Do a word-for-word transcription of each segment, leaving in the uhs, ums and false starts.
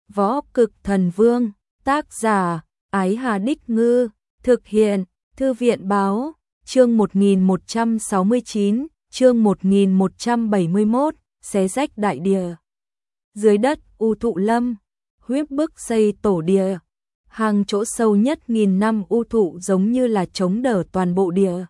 Võ Cực Thần Vương, tác giả, Ái Hà Đích Ngư, thực hiện, Thư viện Báo, chương một nghìn một trăm sáu mươi chín, chương một nghìn một trăm bảy mươi mốt, xé rách đại địa. Dưới đất, U Thụ Lâm, huyết bức xây tổ địa, hàng chỗ sâu nhất nghìn năm u thụ giống như là chống đỡ toàn bộ địa.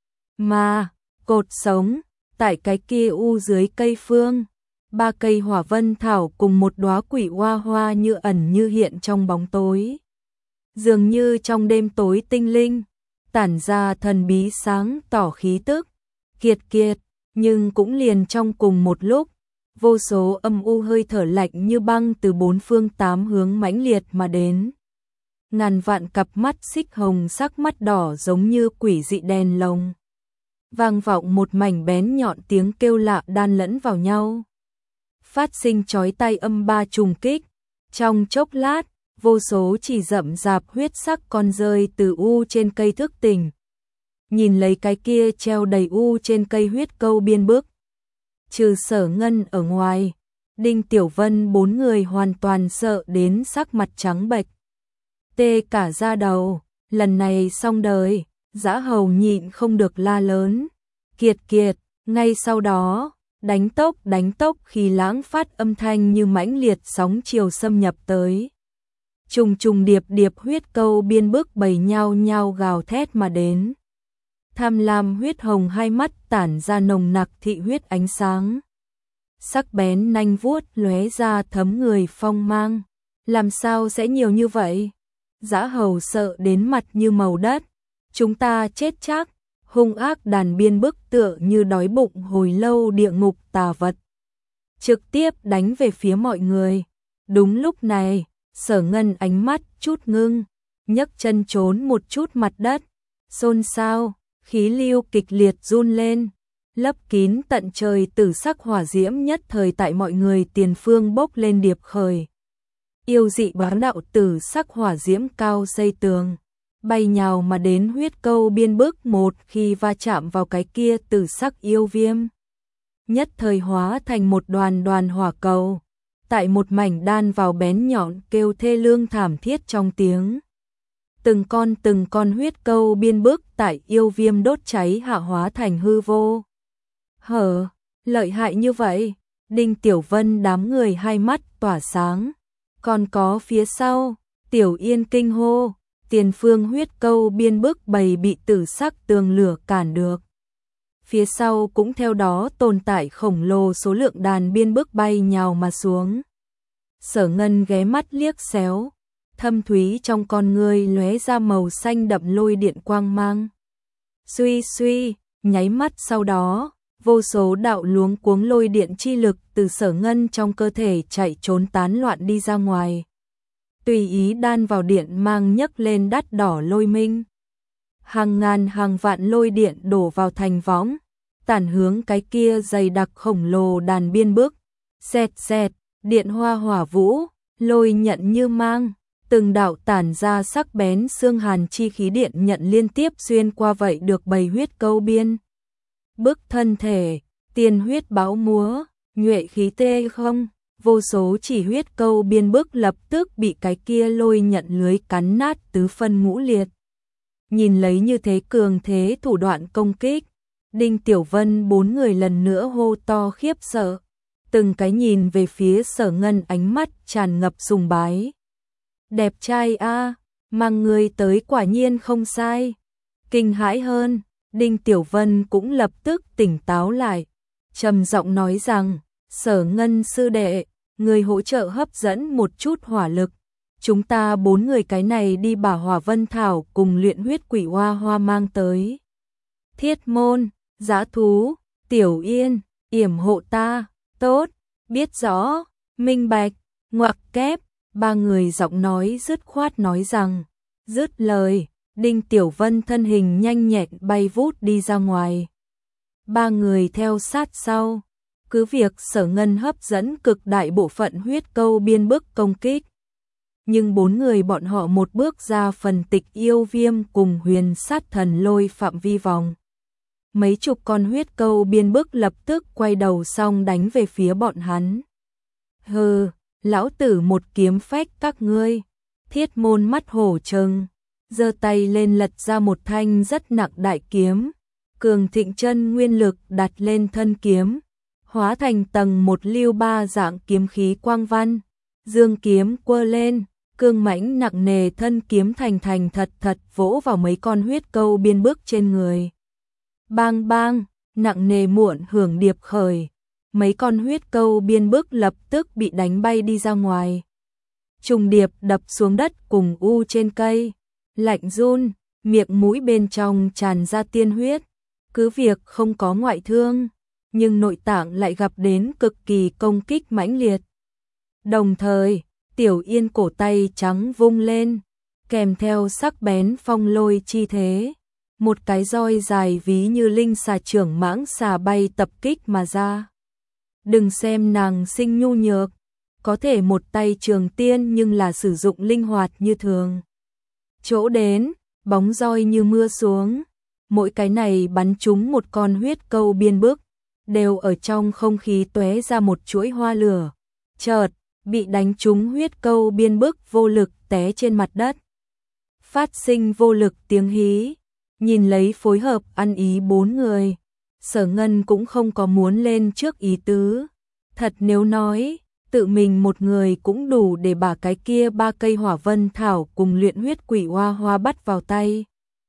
Mà, cột sống, tại cái kia u dưới cây phương, ba cây hỏa vân thảo cùng một đóa quỷ hoa hoa như ẩn như hiện trong bóng tối. Dường như trong đêm tối tinh linh, tản ra thần bí sáng tỏ khí tức, kiệt kiệt, nhưng cũng liền trong cùng một lúc, vô số âm u hơi thở lạnh như băng từ bốn phương tám hướng mãnh liệt mà đến. Ngàn vạn cặp mắt xích hồng sắc mắt đỏ giống như quỷ dị đèn lồng. Vang vọng một mảnh bén nhọn tiếng kêu lạ đan lẫn vào nhau. Phát sinh chói tai âm ba trùng kích. Trong chốc lát, vô số chỉ rậm rạp huyết sắc con rơi từ u trên cây thức tỉnh. Nhìn lấy cái kia treo đầy u trên cây huyết câu biên bức. Trừ Sở Ngân ở ngoài, Đinh Tiểu Vân bốn người hoàn toàn sợ đến sắc mặt trắng bệch. Tê cả da đầu, lần này xong đời, Dã Hầu nhịn không được la lớn. Kiệt kiệt, ngay sau đó, đánh tốc đánh tốc khi lãng phát âm thanh như mãnh liệt sóng chiều xâm nhập tới. Trùng trùng điệp điệp huyết câu biên bức bầy nhau nhau gào thét mà đến. Tham lam huyết hồng hai mắt tản ra nồng nặc thị huyết ánh sáng. Sắc bén nanh vuốt lóe ra thấm người phong mang. Làm sao sẽ nhiều như vậy? Dã Hầu sợ đến mặt như màu đất. Chúng ta chết chắc. Hung ác đàn biên bức tựa như đói bụng hồi lâu địa ngục tà vật. Trực tiếp đánh về phía mọi người. Đúng lúc này, Sở Ngân ánh mắt chút ngưng, nhấc chân trốn một chút mặt đất. Xôn xao, khí lưu kịch liệt run lên, lấp kín tận trời tử sắc hỏa diễm nhất thời tại mọi người tiền phương bốc lên điệp khởi. Yêu dị bá đạo tử sắc hỏa diễm cao xây tường, bay nhào mà đến huyết câu biên bức một khi va chạm vào cái kia tử sắc yêu viêm. Nhất thời hóa thành một đoàn đoàn hỏa cầu, tại một mảnh đan vào bén nhọn kêu thê lương thảm thiết trong tiếng. Từng con từng con huyết câu biên bức tại yêu viêm đốt cháy hạ hóa thành hư vô. Hở, lợi hại như vậy, Đinh Tiểu Vân đám người hai mắt tỏa sáng. Còn có phía sau, Tiểu Yên kinh hô, tiền phương huyết câu biên bức bầy bị tử sắc tường lửa cản được. Phía sau cũng theo đó tồn tại khổng lồ số lượng đàn biên bức bay nhào mà xuống. Sở Ngân ghé mắt liếc xéo, thâm thúy trong con người lóe ra màu xanh đậm lôi điện quang mang. Suy suy, nháy mắt sau đó, vô số đạo luống cuống lôi điện chi lực từ Sở Ngân trong cơ thể chạy trốn tán loạn đi ra ngoài. Tùy ý đan vào điện mang nhấc lên đắt đỏ lôi minh. Hàng ngàn hàng vạn lôi điện đổ vào thành võng, tản hướng cái kia dày đặc khổng lồ đàn biên bức. Xẹt xẹt, điện hoa hỏa vũ, lôi nhận như mang, từng đạo tản ra sắc bén xương hàn chi khí điện nhận liên tiếp xuyên qua vậy được bầy huyết câu biên. Bức thân thể, tiền huyết bão múa, nhuệ khí tê không, vô số chỉ huyết câu biên bức lập tức bị cái kia lôi nhận lưới cắn nát tứ phân ngũ liệt. Nhìn lấy như thế cường thế thủ đoạn công kích, Đinh Tiểu Vân bốn người lần nữa hô to khiếp sợ, từng cái nhìn về phía Sở Ngân ánh mắt tràn ngập sùng bái. Đẹp trai a, mang người tới quả nhiên không sai. Kinh hãi hơn, Đinh Tiểu Vân cũng lập tức tỉnh táo lại, trầm giọng nói rằng, Sở Ngân sư đệ, người hỗ trợ hấp dẫn một chút hỏa lực. Chúng ta bốn người cái này đi bảo Hỏa Vân Thảo cùng luyện huyết quỷ hoa hoa mang tới. Thiết Môn, Dã Thú, Tiểu Yên, yểm hộ ta, tốt, biết rõ, minh bạch, ngoặc kép, ba người giọng nói dứt khoát nói rằng, dứt lời, Đinh Tiểu Vân thân hình nhanh nhẹn bay vút đi ra ngoài. Ba người theo sát sau, cứ việc Sở Ngân hấp dẫn cực đại bộ phận huyết câu biên bức công kích. Nhưng bốn người bọn họ một bước ra phần tịch yêu viêm cùng huyền sát thần lôi phạm vi vòng. Mấy chục con huyết câu biên bức lập tức quay đầu xong đánh về phía bọn hắn. Hừ, lão tử một kiếm phách các ngươi. Thiết Môn mắt hổ trừng, giơ tay lên lật ra một thanh rất nặng đại kiếm, cường thịnh chân nguyên lực đặt lên thân kiếm, hóa thành tầng một lưu ba dạng kiếm khí quang văn, dương kiếm quơ lên, cương mãnh nặng nề thân kiếm thành thành thật thật vỗ vào mấy con huyết câu biên bức trên người. Bang bang, nặng nề muộn hưởng điệp khởi, mấy con huyết câu biên bức lập tức bị đánh bay đi ra ngoài. Trùng điệp đập xuống đất cùng u trên cây, lạnh run, miệng mũi bên trong tràn ra tiên huyết, cứ việc không có ngoại thương, nhưng nội tạng lại gặp đến cực kỳ công kích mãnh liệt. Đồng thời, Tiểu Yên cổ tay trắng vung lên, kèm theo sắc bén phong lôi chi thế, một cái roi dài ví như linh xà trưởng mãng xà bay tập kích mà ra. Đừng xem nàng sinh nhu nhược, có thể một tay trường tiên nhưng là sử dụng linh hoạt như thường. Chỗ đến, bóng roi như mưa xuống, mỗi cái này bắn trúng một con huyết câu biên bức, đều ở trong không khí tóe ra một chuỗi hoa lửa. Chợt, bị đánh trúng huyết câu biên bức vô lực té trên mặt đất. Phát sinh vô lực tiếng hí, nhìn lấy phối hợp ăn ý bốn người, Sở Ngân cũng không có muốn lên trước ý tứ. Thật nếu nói, tự mình một người cũng đủ để bà cái kia ba cây hỏa vân thảo cùng luyện huyết quỷ hoa hoa bắt vào tay.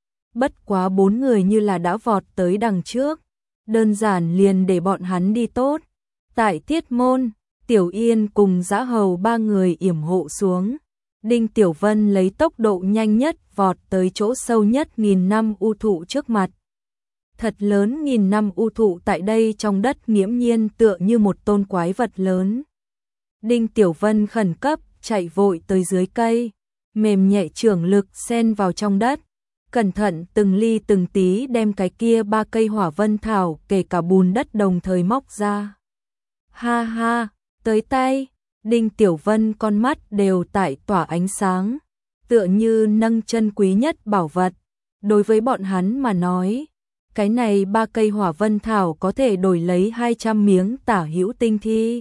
Bất quá bốn người như là đã vọt tới đằng trước, đơn giản liền để bọn hắn đi tốt. Tại Thiết Môn, Tiểu Yên cùng Dã Hầu ba người yểm hộ xuống, Đinh Tiểu Vân lấy tốc độ nhanh nhất vọt tới chỗ sâu nhất nghìn năm u thụ trước mặt. Thật lớn nghìn năm u thụ tại đây trong đất nghiễm nhiên tựa như một tôn quái vật lớn. Đinh Tiểu Vân khẩn cấp chạy vội tới dưới cây, mềm nhẹ trưởng lực xen vào trong đất, cẩn thận từng ly từng tí đem cái kia ba cây hỏa vân thảo kể cả bùn đất đồng thời móc ra. Ha ha, tới tay, Đinh Tiểu Vân con mắt đều tại tỏa ánh sáng, tựa như nâng chân quý nhất bảo vật. Đối với bọn hắn mà nói, cái này ba cây hỏa vân thảo có thể đổi lấy hai trăm miếng tả hữu tinh thi.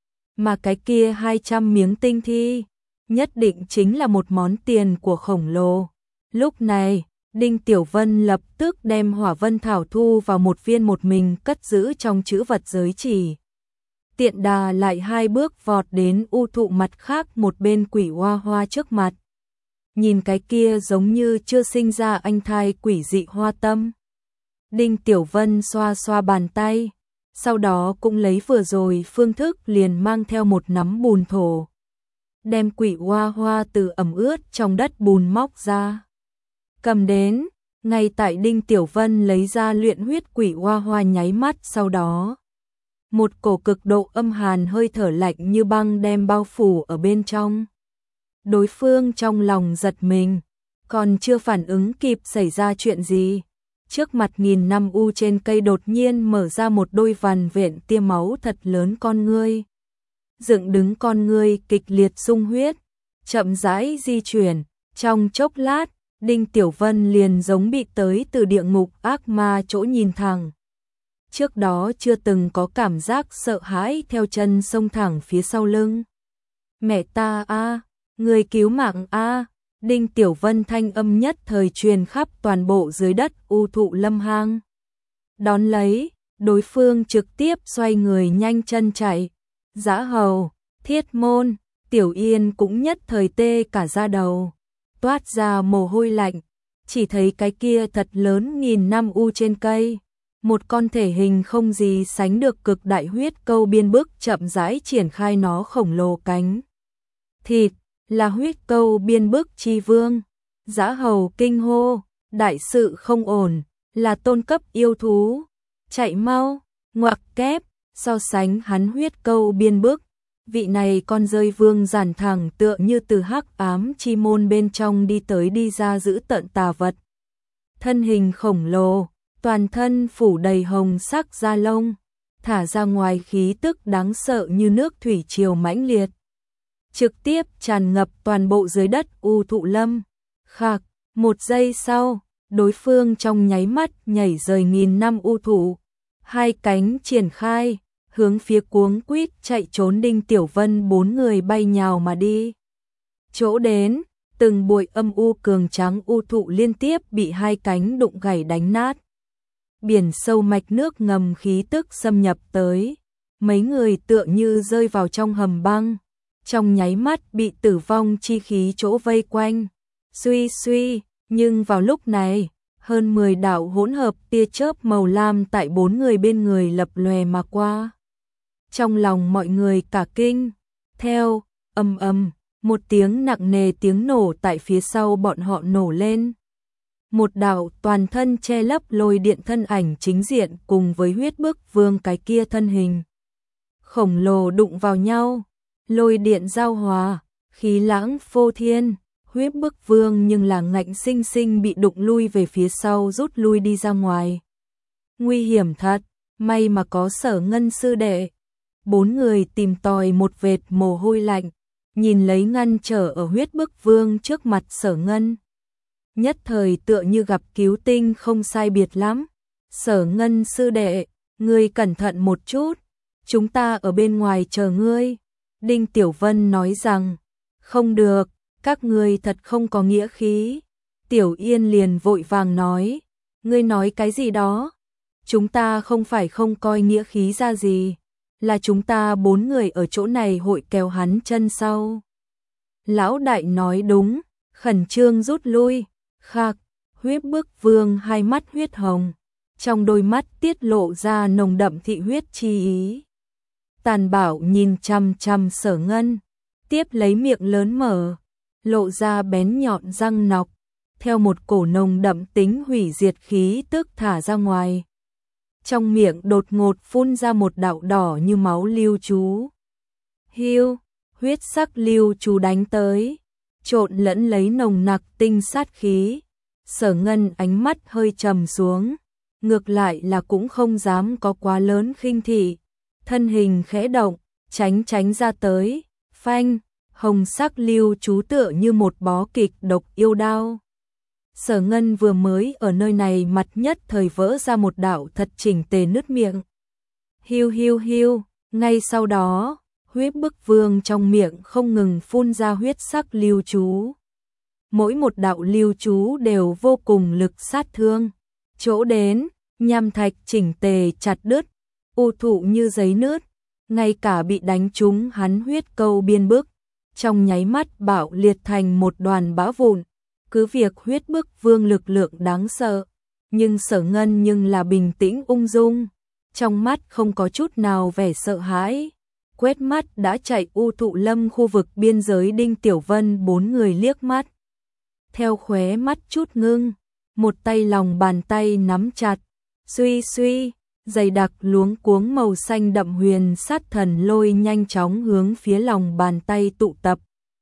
Mà cái kia hai trăm miếng tinh thi, nhất định chính là một món tiền của khổng lồ. Lúc này, Đinh Tiểu Vân lập tức đem hỏa vân thảo thu vào một viên một mình cất giữ trong trữ vật giới chỉ. Tiện đà lại hai bước vọt đến u thụ mặt khác một bên quỷ hoa hoa trước mặt. Nhìn cái kia giống như chưa sinh ra anh thai quỷ dị hoa tâm. Đinh Tiểu Vân xoa xoa bàn tay, sau đó cũng lấy vừa rồi phương thức liền mang theo một nắm bùn thổ. Đem quỷ hoa hoa từ ẩm ướt trong đất bùn móc ra. Cầm đến, ngay tại Đinh Tiểu Vân lấy ra luyện huyết quỷ hoa hoa nháy mắt sau đó. Một cổ cực độ âm hàn hơi thở lạnh như băng đem bao phủ ở bên trong. Đối phương trong lòng giật mình, còn chưa phản ứng kịp xảy ra chuyện gì. Trước mặt nghìn năm u trên cây đột nhiên mở ra một đôi vằn vện tia máu thật lớn con ngươi. Dựng đứng con ngươi kịch liệt sung huyết, chậm rãi di chuyển, trong chốc lát, Đinh Tiểu Vân liền giống bị tới từ địa ngục ác ma chỗ nhìn thẳng. Trước đó chưa từng có cảm giác sợ hãi theo chân xông thẳng phía sau lưng. Mẹ ta a, người cứu mạng a. Đinh Tiểu Vân thanh âm nhất thời truyền khắp toàn bộ dưới đất u thụ lâm hang. Đón lấy, đối phương trực tiếp xoay người nhanh chân chạy. Dã Hầu, Thiết Môn, Tiểu Yên cũng nhất thời tê cả da đầu, toát ra mồ hôi lạnh. Chỉ thấy cái kia thật lớn nghìn năm u trên cây, một con thể hình không gì sánh được cực đại huyết câu biên bức chậm rãi triển khai nó khổng lồ cánh. Thịt là huyết câu biên bức chi vương. Dã Hầu kinh hô, đại sự không ổn, là tôn cấp yêu thú. Chạy mau, ngoặc kép, so sánh hắn huyết câu biên bức. Vị này con rơi vương giản thẳng tựa như từ hắc ám chi môn bên trong đi tới đi ra giữ tận tà vật. Thân hình khổng lồ, toàn thân phủ đầy hồng sắc da lông, thả ra ngoài khí tức đáng sợ như nước thủy triều mãnh liệt. Trực tiếp tràn ngập toàn bộ dưới đất u thụ lâm. Khạc, một giây sau, đối phương trong nháy mắt nhảy rời nghìn năm u thụ, hai cánh triển khai, hướng phía cuống quýt chạy trốn Đinh Tiểu Vân bốn người bay nhào mà đi. Chỗ đến, từng bụi âm u cường trắng u thụ liên tiếp bị hai cánh đụng gãy đánh nát. Biển sâu mạch nước ngầm khí tức xâm nhập tới, mấy người tựa như rơi vào trong hầm băng, trong nháy mắt bị tử vong chi khí chỗ vây quanh. Suy suy, nhưng vào lúc này, hơn mười đạo hỗn hợp tia chớp màu lam tại bốn người bên người lập lòe mà qua. Trong lòng mọi người cả kinh, theo, ầm ầm, một tiếng nặng nề tiếng nổ tại phía sau bọn họ nổ lên. Một đạo toàn thân che lấp lôi điện thân ảnh chính diện cùng với huyết bức vương cái kia thân hình khổng lồ đụng vào nhau, lôi điện giao hòa, khí lãng phô thiên. Huyết bức vương nhưng là ngạnh sinh sinh bị đụng lui về phía sau, rút lui đi ra ngoài. Nguy hiểm thật, may mà có Sở Ngân sư đệ. Bốn người tìm tòi một vệt mồ hôi lạnh, nhìn lấy ngăn trở ở huyết bức vương trước mặt Sở Ngân. Nhất thời tựa như gặp cứu tinh không sai biệt lắm. Sở Ngân sư đệ, ngươi cẩn thận một chút, chúng ta ở bên ngoài chờ ngươi. Đinh Tiểu Vân nói rằng, không được. Các ngươi thật không có nghĩa khí. Tiểu Yên liền vội vàng nói, ngươi nói cái gì đó? Chúng ta không phải không coi nghĩa khí ra gì, là chúng ta bốn người ở chỗ này hội kéo hắn chân sau. Lão đại nói đúng, khẩn trương rút lui. Khạc, huyết bức vương hai mắt huyết hồng, trong đôi mắt tiết lộ ra nồng đậm thị huyết chi ý. Tàn Bảo nhìn chăm chăm Sở Ngân, tiếp lấy miệng lớn mở, lộ ra bén nhọn răng nọc, theo một cổ nồng đậm tính hủy diệt khí tức thả ra ngoài. Trong miệng đột ngột phun ra một đạo đỏ như máu lưu chú. Hiu, huyết sắc lưu chú đánh tới, trộn lẫn lấy nồng nặc tinh sát khí. Sở Ngân ánh mắt hơi trầm xuống, ngược lại là cũng không dám có quá lớn khinh thị, thân hình khẽ động, tránh tránh ra tới, phanh. Hồng sắc lưu chú tựa như một bó kịch độc yêu đao. Sở Ngân vừa mới ở nơi này mặt nhất thời vỡ ra một đạo thật chỉnh tề nứt miệng. Hiu hiu hiu, ngay sau đó, huyết bức vương trong miệng không ngừng phun ra huyết sắc lưu chú. Mỗi một đạo lưu chú đều vô cùng lực sát thương. Chỗ đến, nham thạch chỉnh tề chặt đứt, u thụ như giấy nứt, ngay cả bị đánh trúng hắn huyết câu biên bức. Trong nháy mắt bạo liệt thành một đoàn bã vụn. Cứ việc huyết bức vương lực lượng đáng sợ, nhưng Sở Ngân nhưng là bình tĩnh ung dung, trong mắt không có chút nào vẻ sợ hãi. Quét mắt đã chạy u thụ lâm khu vực biên giới Đinh Tiểu Vân bốn người liếc mắt. Theo khóe mắt chút ngưng, một tay lòng bàn tay nắm chặt, suy suy, dày đặc luống cuống màu xanh đậm huyền sát thần lôi nhanh chóng hướng phía lòng bàn tay tụ tập.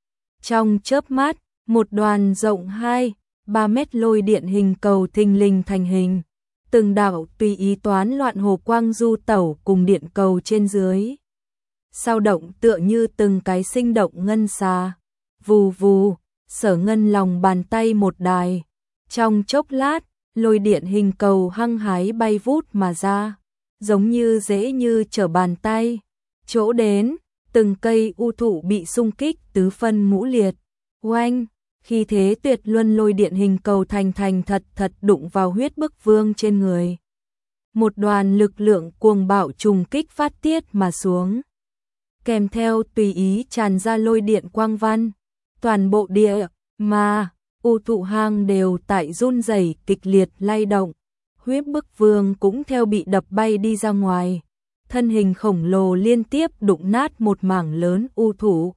Trong chớp mắt, một đoàn rộng hai, ba mét lôi điện hình cầu thình lình thành hình. Từng đạo tùy ý toán loạn hồ quang du tẩu cùng điện cầu trên dưới. Sao động tựa như từng cái sinh động ngân xà. Vù vù, Sở Ngân lòng bàn tay một đài. Trong chốc lát, lôi điện hình cầu hăng hái bay vút mà ra, giống như dễ như trở bàn tay. Chỗ đến, từng cây u thụ bị xung kích tứ phân ngũ liệt. Oanh, khi thế tuyệt luân lôi điện hình cầu thành thành thật thật đụng vào huyết bức vương trên người. Một đoàn lực lượng cuồng bạo trùng kích phát tiết mà xuống. Kèm theo tùy ý tràn ra lôi điện quang văn. Toàn bộ địa, mà, u thụ hang đều tại run rẩy kịch liệt lay động. Huyết bức vương cũng theo bị đập bay đi ra ngoài. Thân hình khổng lồ liên tiếp đụng nát một mảng lớn u thụ.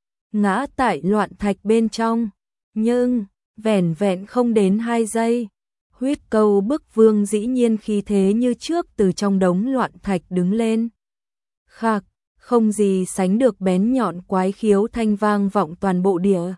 Ngã tại loạn thạch bên trong. Nhưng, vẻn vẹn không đến hai giây. Huyết câu bức vương dĩ nhiên khí thế như trước từ trong đống loạn thạch đứng lên. Khạc, không gì sánh được bén nhọn quái khiếu thanh vang vọng toàn bộ địa.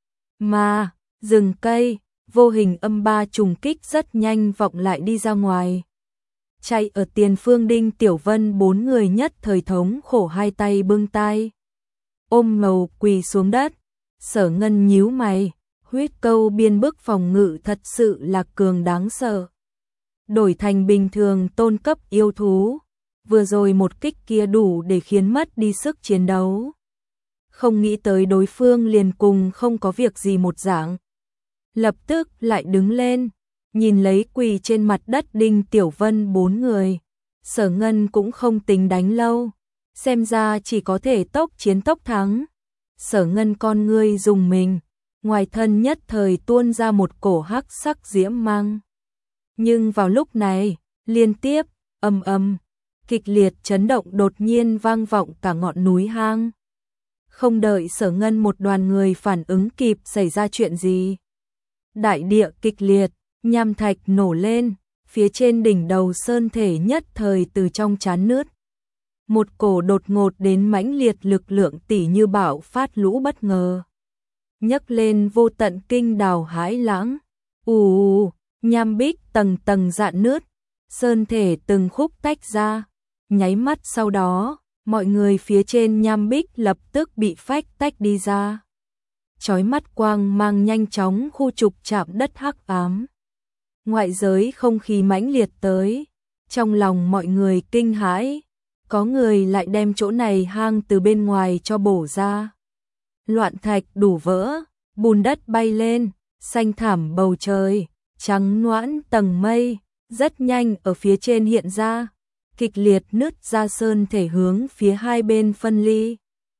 Mà, rừng cây, vô hình âm ba trùng kích rất nhanh vọng lại đi ra ngoài. Chạy ở tiền phương Đinh Tiểu Vân bốn người nhất thời thống khổ hai tay bưng tay. Ôm ngầu quỳ xuống đất. Sở Ngân nhíu mày, huyết câu biên bức phòng ngự thật sự là cường đáng sợ. Đổi thành bình thường tôn cấp yêu thú, vừa rồi một kích kia đủ để khiến mất đi sức chiến đấu. Không nghĩ tới đối phương liền cùng không có việc gì một dạng. Lập tức lại đứng lên, nhìn lấy quỳ trên mặt đất Đinh Tiểu Vân bốn người. Sở Ngân cũng không tính đánh lâu, xem ra chỉ có thể tốc chiến tốc thắng. Sở Ngân con ngươi dùng mình, ngoài thân nhất thời tuôn ra một cổ hắc sắc diễm mang. Nhưng vào lúc này, liên tiếp, ầm ầm, kịch liệt chấn động đột nhiên vang vọng cả ngọn núi hang. Không đợi Sở Ngân một đoàn người phản ứng kịp xảy ra chuyện gì. Đại địa kịch liệt, nham thạch nổ lên, phía trên đỉnh đầu sơn thể nhất thời từ trong chán nứt. Một cổ đột ngột đến mãnh liệt lực lượng tỷ như bão phát lũ bất ngờ. Nhấc lên vô tận kinh đào hãi lãng. Ù ù, nham bích tầng tầng rạn nứt, sơn thể từng khúc tách ra. Nháy mắt sau đó, mọi người phía trên nham bích lập tức bị phách tách đi ra. Chói mắt quang mang nhanh chóng khu trục chạm đất hắc ám. Ngoại giới không khí mãnh liệt tới, trong lòng mọi người kinh hãi, có người lại đem chỗ này hang từ bên ngoài cho bổ ra. Loạn thạch đủ vỡ, bùn đất bay lên, xanh thảm bầu trời, trắng noãn tầng mây, rất nhanh ở phía trên hiện ra, kịch liệt nứt ra sơn thể hướng phía hai bên phân ly.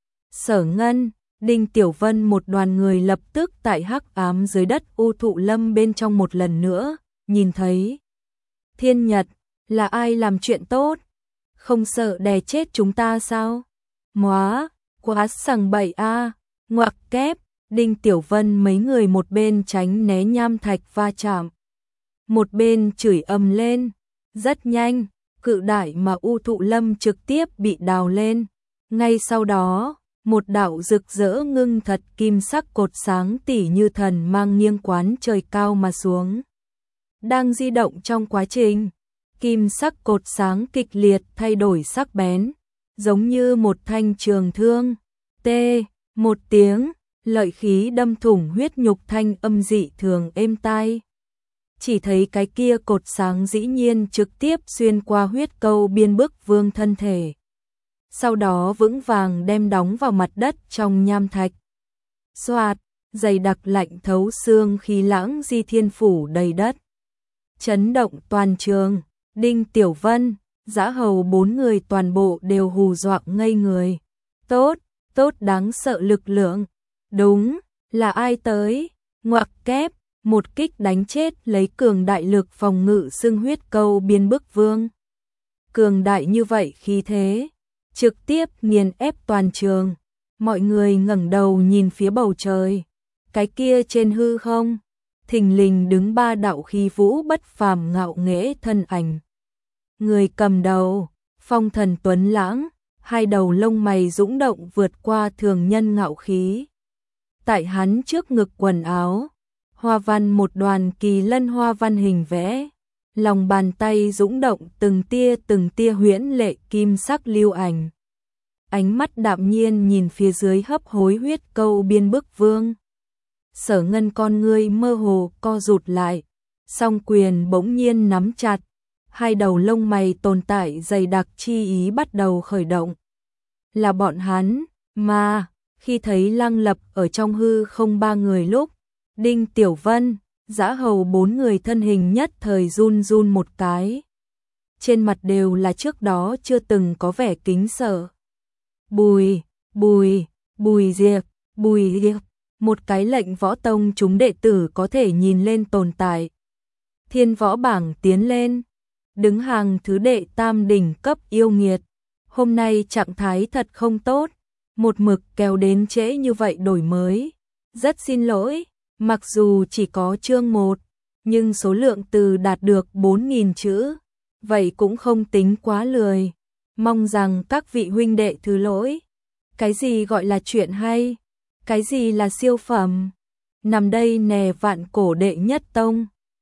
Sở Ngân, Đinh Tiểu Vân một đoàn người lập tức tại hắc ám dưới đất u thụ lâm bên trong một lần nữa, nhìn thấy. Thiên Nhật, là ai làm chuyện tốt? Không sợ đè chết chúng ta sao? Móa, quá sằng bậy a, ngoặc kép, Đinh Tiểu Vân mấy người một bên tránh né nham thạch va chạm. Một bên chửi ầm lên, rất nhanh, cự đại mà u thụ lâm trực tiếp bị đào lên. Ngay sau đó, một đạo rực rỡ ngưng thật kim sắc cột sáng tỉ như thần mang nghiêng quán trời cao mà xuống. Đang di động trong quá trình, kim sắc cột sáng kịch liệt thay đổi sắc bén, giống như một thanh trường thương. Tê, một tiếng, lợi khí đâm thủng huyết nhục thanh âm dị thường êm tai. Chỉ thấy cái kia cột sáng dĩ nhiên trực tiếp xuyên qua huyết câu biên bức vương thân thể. Sau đó vững vàng đem đóng vào mặt đất trong nham thạch. Xoạt, dày đặc lạnh thấu xương khí lãng di thiên phủ đầy đất. Chấn động toàn trường, Đinh Tiểu Vân, Dã Hầu bốn người toàn bộ đều hù dọa ngây người. Tốt, tốt đáng sợ lực lượng. Đúng, là ai tới? Ngoặc kép, một kích đánh chết lấy cường đại lực phòng ngự xưng huyết câu biên bức vương. Cường đại như vậy khí thế, trực tiếp nghiền ép toàn trường. Mọi người ngẩng đầu nhìn phía bầu trời. Cái kia trên hư không, thình lình đứng ba đạo khí vũ bất phàm ngạo nghễ thân ảnh. Người cầm đầu, phong thần tuấn lãng, hai đầu lông mày dũng động vượt qua thường nhân ngạo khí. Tại hắn trước ngực quần áo, hoa văn một đoàn kỳ lân hoa văn hình vẽ, lòng bàn tay dũng động từng tia từng tia huyễn lệ kim sắc lưu ảnh. Ánh mắt đạm nhiên nhìn phía dưới hấp hối huyết câu biên bức vương. Sở Ngân con ngươi mơ hồ co rụt lại, song quyền bỗng nhiên nắm chặt, hai đầu lông mày tồn tại dày đặc chi ý bắt đầu khởi động. Là bọn hắn, mà, khi thấy Lăng Lập ở trong hư không ba người lúc, Đinh Tiểu Vân, Dã Hầu bốn người thân hình nhất thời run run một cái. Trên mặt đều là trước đó chưa từng có vẻ kính sợ. Bùi, bùi, bùi diệp, bùi diệp, một cái lệnh võ tông chúng đệ tử có thể nhìn lên tồn tại. Thiên võ bảng tiến lên, đứng hàng thứ đệ tam đỉnh cấp yêu nghiệt. Hôm nay trạng thái thật không tốt, một mực kéo đến trễ như vậy đổi mới. Rất xin lỗi, mặc dù chỉ có chương một, nhưng số lượng từ đạt được bốn nghìn chữ, vậy cũng không tính quá lười. Mong rằng các vị huynh đệ thứ lỗi. Cái gì gọi là chuyện hay? Cái gì là siêu phẩm? Nằm đây nè vạn cổ đệ nhất tông.